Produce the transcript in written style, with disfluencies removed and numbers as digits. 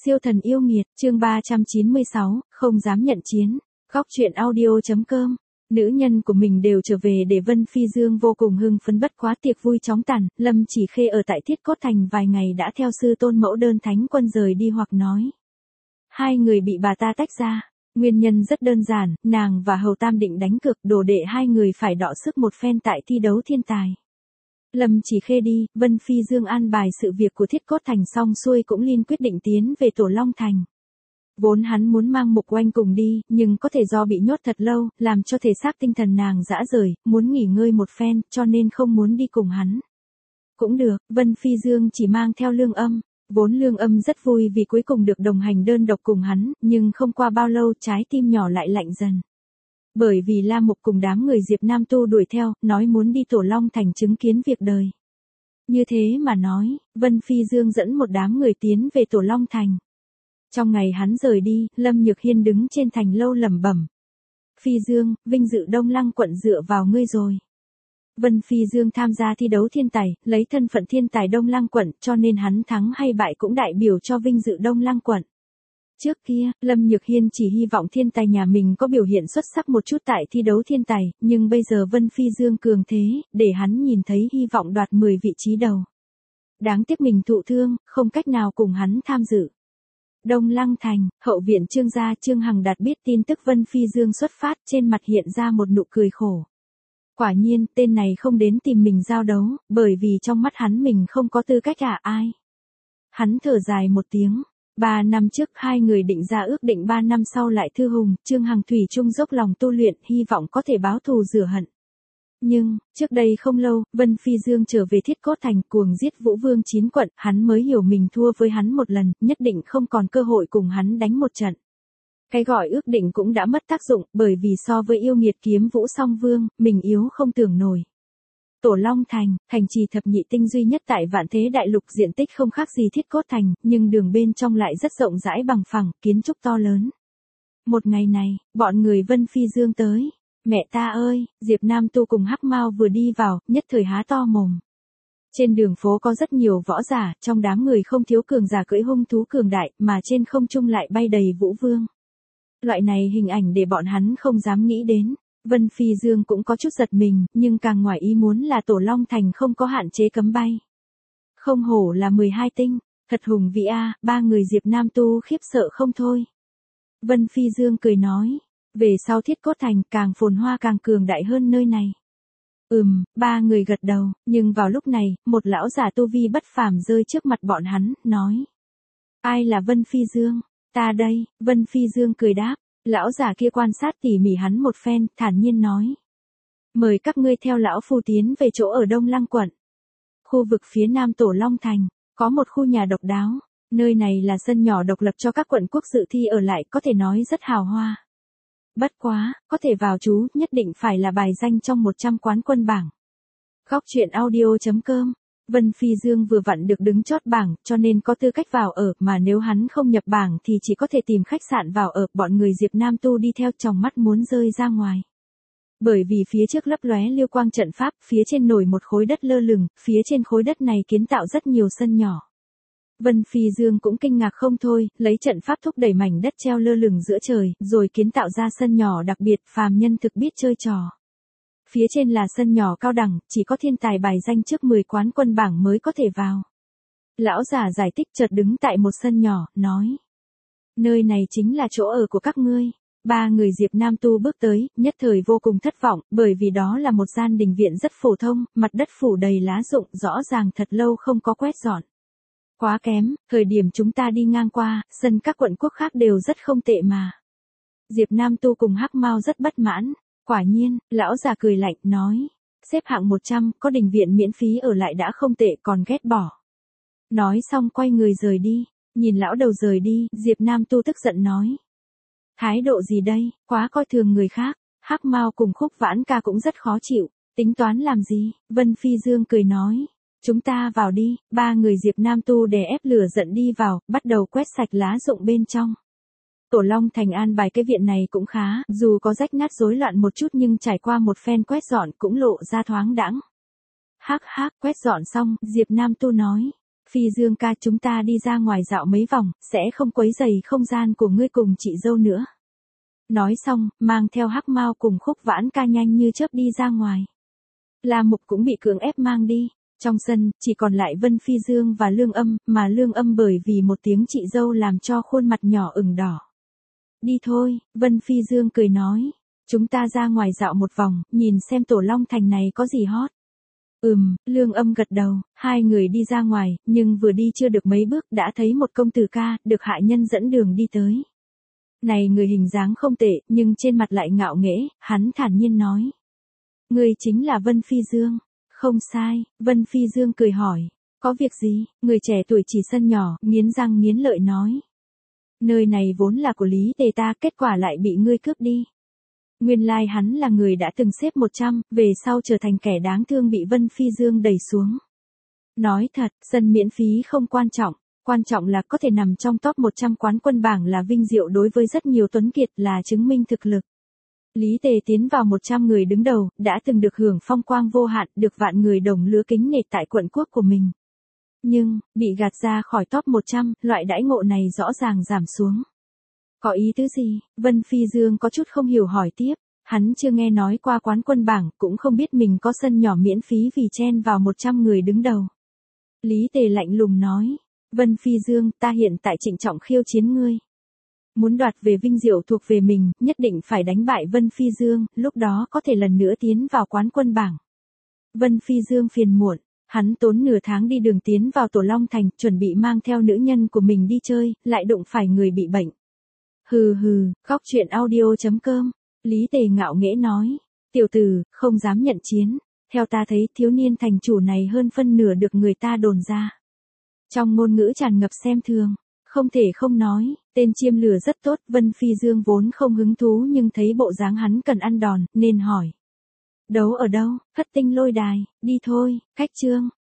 Siêu thần yêu nghiệt, chương 396, không dám nhận chiến. Góc truyện audio.com. Nữ nhân của mình đều trở về để Vân Phi Dương vô cùng hưng phấn, bất quá tiệc vui chóng tàn, Lâm Chỉ Khê ở tại Thiết Cốt Thành vài ngày đã theo sư tôn mẫu đơn thánh quân rời đi hoặc nói. Hai người bị bà ta tách ra. Nguyên nhân rất đơn giản, nàng và Hầu Tam định đánh cược, đồ đệ hai người phải đọ sức một phen tại thi đấu thiên tài. Lâm Chỉ Khê đi, Vân Phi Dương an bài sự việc của Thiết Cốt Thành xong xuôi cũng liên quyết định tiến về Tổ Long Thành. Vốn hắn muốn mang Mục Oanh cùng đi, nhưng có thể do bị nhốt thật lâu, làm cho thể xác tinh thần nàng rã rời, muốn nghỉ ngơi một phen, cho nên không muốn đi cùng hắn. Cũng được, Vân Phi Dương chỉ mang theo Lương Âm. Vốn Lương Âm rất vui vì cuối cùng được đồng hành đơn độc cùng hắn, nhưng không qua bao lâu trái tim nhỏ lại lạnh dần. Bởi vì La Mục cùng đám người Diệp Nam Tu đuổi theo, nói muốn đi Tổ Long Thành chứng kiến việc đời. Như thế mà nói, Vân Phi Dương dẫn một đám người tiến về Tổ Long Thành. Trong ngày hắn rời đi, Lâm Nhược Hiên đứng trên thành lâu lẩm bẩm. Phi Dương, vinh dự Đông Lăng quận dựa vào ngươi rồi. Vân Phi Dương tham gia thi đấu thiên tài, lấy thân phận thiên tài Đông Lăng quận, cho nên hắn thắng hay bại cũng đại biểu cho vinh dự Đông Lăng quận. Trước kia, Lâm Nhược Hiên chỉ hy vọng thiên tài nhà mình có biểu hiện xuất sắc một chút tại thi đấu thiên tài, nhưng bây giờ Vân Phi Dương cường thế, để hắn nhìn thấy hy vọng đoạt 10 vị trí đầu. Đáng tiếc mình thụ thương, không cách nào cùng hắn tham dự. Đông Lăng Thành, hậu viện Trương gia Trương Hằng Đạt biết tin tức Vân Phi Dương xuất phát, trên mặt hiện ra một nụ cười khổ. Quả nhiên, tên này không đến tìm mình giao đấu, bởi vì trong mắt hắn mình không có tư cách ai. Hắn thở dài một tiếng. 3 năm trước hai người định ra ước định 3 năm sau lại thư hùng, Trương Hằng thủy chung dốc lòng tu luyện, hy vọng có thể báo thù rửa hận. Nhưng, trước đây không lâu, Vân Phi Dương trở về Thiết Cốt Thành cuồng giết Vũ Vương 9 quận, hắn mới hiểu mình thua với hắn một lần, nhất định không còn cơ hội cùng hắn đánh một trận. Cái gọi ước định cũng đã mất tác dụng, bởi vì so với yêu nghiệt Kiếm Vũ Song Vương, mình yếu không tưởng nổi. Tổ Long Thành, thành trì thập nhị tinh duy nhất tại Vạn Thế Đại Lục, diện tích không khác gì Thiết Cốt Thành, nhưng đường bên trong lại rất rộng rãi bằng phẳng, kiến trúc to lớn. Một ngày này, bọn người Vân Phi Dương tới. Mẹ ta ơi, Diệp Nam Tu cùng Hắc Mao vừa đi vào, nhất thời há to mồm. Trên đường phố có rất nhiều võ giả, trong đám người không thiếu cường giả cưỡi hung thú cường đại, mà trên không trung lại bay đầy Vũ Vương. Loại này hình ảnh để bọn hắn không dám nghĩ đến. Vân Phi Dương cũng có chút giật mình, nhưng càng ngoài ý muốn là Tổ Long Thành không có hạn chế cấm bay. Không hổ là 12 tinh, thật hùng vĩ a, ba người Diệp Nam Tu khiếp sợ không thôi. Vân Phi Dương cười nói, về sau Thiết Cốt Thành càng phồn hoa càng cường đại hơn nơi này. Ba người gật đầu, nhưng vào lúc này, một lão giả tu vi bất phàm rơi trước mặt bọn hắn, nói. Ai là Vân Phi Dương? Ta đây, Vân Phi Dương cười đáp. Lão giả kia quan sát tỉ mỉ hắn một phen, thản nhiên nói. Mời các ngươi theo lão phu tiến về chỗ ở Đông Lăng quận. Khu vực phía nam Tổ Long Thành, có một khu nhà độc đáo. Nơi này là sân nhỏ độc lập cho các quận quốc dự thi ở lại, có thể nói rất hào hoa. Bất quá, có thể vào chú, nhất định phải là bài danh trong 100 quán quân bảng. Góc truyện audio.com. Vân Phi Dương vừa vặn được đứng chót bảng, cho nên có tư cách vào ở, mà nếu hắn không nhập bảng thì chỉ có thể tìm khách sạn vào ở, bọn người Diệp Nam Tu đi theo tròng mắt muốn rơi ra ngoài. Bởi vì phía trước lấp lóe liêu quang trận pháp, phía trên nổi một khối đất lơ lửng, phía trên khối đất này kiến tạo rất nhiều sân nhỏ. Vân Phi Dương cũng kinh ngạc không thôi, lấy trận pháp thúc đẩy mảnh đất treo lơ lửng giữa trời, rồi kiến tạo ra sân nhỏ đặc biệt, phàm nhân thực biết chơi trò. Phía trên là sân nhỏ cao đẳng, chỉ có thiên tài bài danh trước 10 quán quân bảng mới có thể vào. Lão giả giải thích chợt đứng tại một sân nhỏ, nói. Nơi này chính là chỗ ở của các ngươi. Ba người Diệp Nam Tu bước tới, nhất thời vô cùng thất vọng, bởi vì đó là một gian đình viện rất phổ thông, mặt đất phủ đầy lá rụng, rõ ràng thật lâu không có quét dọn. Quá kém, thời điểm chúng ta đi ngang qua, sân các quận quốc khác đều rất không tệ mà. Diệp Nam Tu cùng Hắc Mao rất bất mãn. Quả nhiên, lão già cười lạnh, nói. Xếp hạng 100, có đình viện miễn phí ở lại đã không tệ còn ghét bỏ. Nói xong quay người rời đi, nhìn lão đầu rời đi, Diệp Nam Tu tức giận nói. Thái độ gì đây, quá coi thường người khác. Hắc Mao cùng Khúc Vãn Ca cũng rất khó chịu, tính toán làm gì, Vân Phi Dương cười nói. Chúng ta vào đi, ba người Diệp Nam Tu đè ép lửa giận đi vào, bắt đầu quét sạch lá rụng bên trong. Tổ Long Thành an bài cái viện này cũng khá, dù có rách nát rối loạn một chút nhưng trải qua một phen quét dọn cũng lộ ra thoáng đãng. Hắc hắc, quét dọn xong, Diệp Nam Tu nói. Phi Dương ca, chúng ta đi ra ngoài dạo mấy vòng, sẽ không quấy rầy không gian của ngươi cùng chị dâu nữa. Nói xong, mang theo Hắc Mao cùng Khúc Vãn ca nhanh như chớp đi ra ngoài. La Mục cũng bị cưỡng ép mang đi. Trong sân, chỉ còn lại Vân Phi Dương và Lương Âm, mà Lương Âm bởi vì một tiếng chị dâu làm cho khuôn mặt nhỏ ửng đỏ. Đi thôi, Vân Phi Dương cười nói. Chúng ta ra ngoài dạo một vòng, nhìn xem Tổ Long Thành này có gì hot. Lương Âm gật đầu, hai người đi ra ngoài, nhưng vừa đi chưa được mấy bước đã thấy một công tử ca, được hạ nhân dẫn đường đi tới. Này người hình dáng không tệ, nhưng trên mặt lại ngạo nghễ, hắn thản nhiên nói. Người chính là Vân Phi Dương. Không sai, Vân Phi Dương cười hỏi. Có việc gì? Người trẻ tuổi chỉ sân nhỏ, nghiến răng nghiến lợi nói. Nơi này vốn là của Lý Tề ta, kết quả lại bị ngươi cướp đi. Nguyên lai hắn là người đã từng xếp 100, về sau trở thành kẻ đáng thương bị Vân Phi Dương đẩy xuống. Nói thật, sân miễn phí không quan trọng là có thể nằm trong top 100 quán quân bảng là vinh diệu đối với rất nhiều tuấn kiệt, là chứng minh thực lực. Lý Tề tiến vào 100 người đứng đầu, đã từng được hưởng phong quang vô hạn, được vạn người đồng lứa kính nể tại quận quốc của mình. Nhưng, bị gạt ra khỏi top 100, loại đãi ngộ này rõ ràng giảm xuống. Có ý tứ gì? Vân Phi Dương có chút không hiểu hỏi tiếp. Hắn chưa nghe nói qua quán quân bảng, cũng không biết mình có sân nhỏ miễn phí vì chen vào 100 người đứng đầu. Lý Tề lạnh lùng nói. Vân Phi Dương, ta hiện tại trịnh trọng khiêu chiến ngươi. Muốn đoạt về vinh diệu thuộc về mình, nhất định phải đánh bại Vân Phi Dương, lúc đó có thể lần nữa tiến vào quán quân bảng. Vân Phi Dương phiền muộn, hắn tốn nửa tháng đi đường tiến vào Tổ Long Thành, chuẩn bị mang theo nữ nhân của mình đi chơi, lại đụng phải người bị bệnh. Hừ, khóc chuyện audio.com, Lý Tề ngạo nghễ nói, tiểu tử, không dám nhận chiến, theo ta thấy thiếu niên thành chủ này hơn phân nửa được người ta đồn ra. Trong ngôn ngữ tràn ngập xem thường. Không thể không nói, tên chiêm lửa rất tốt, Vân Phi Dương vốn không hứng thú nhưng thấy bộ dáng hắn cần ăn đòn, nên hỏi. Đấu ở đâu? Thất Tinh Lôi Đài, đi thôi, khách trương.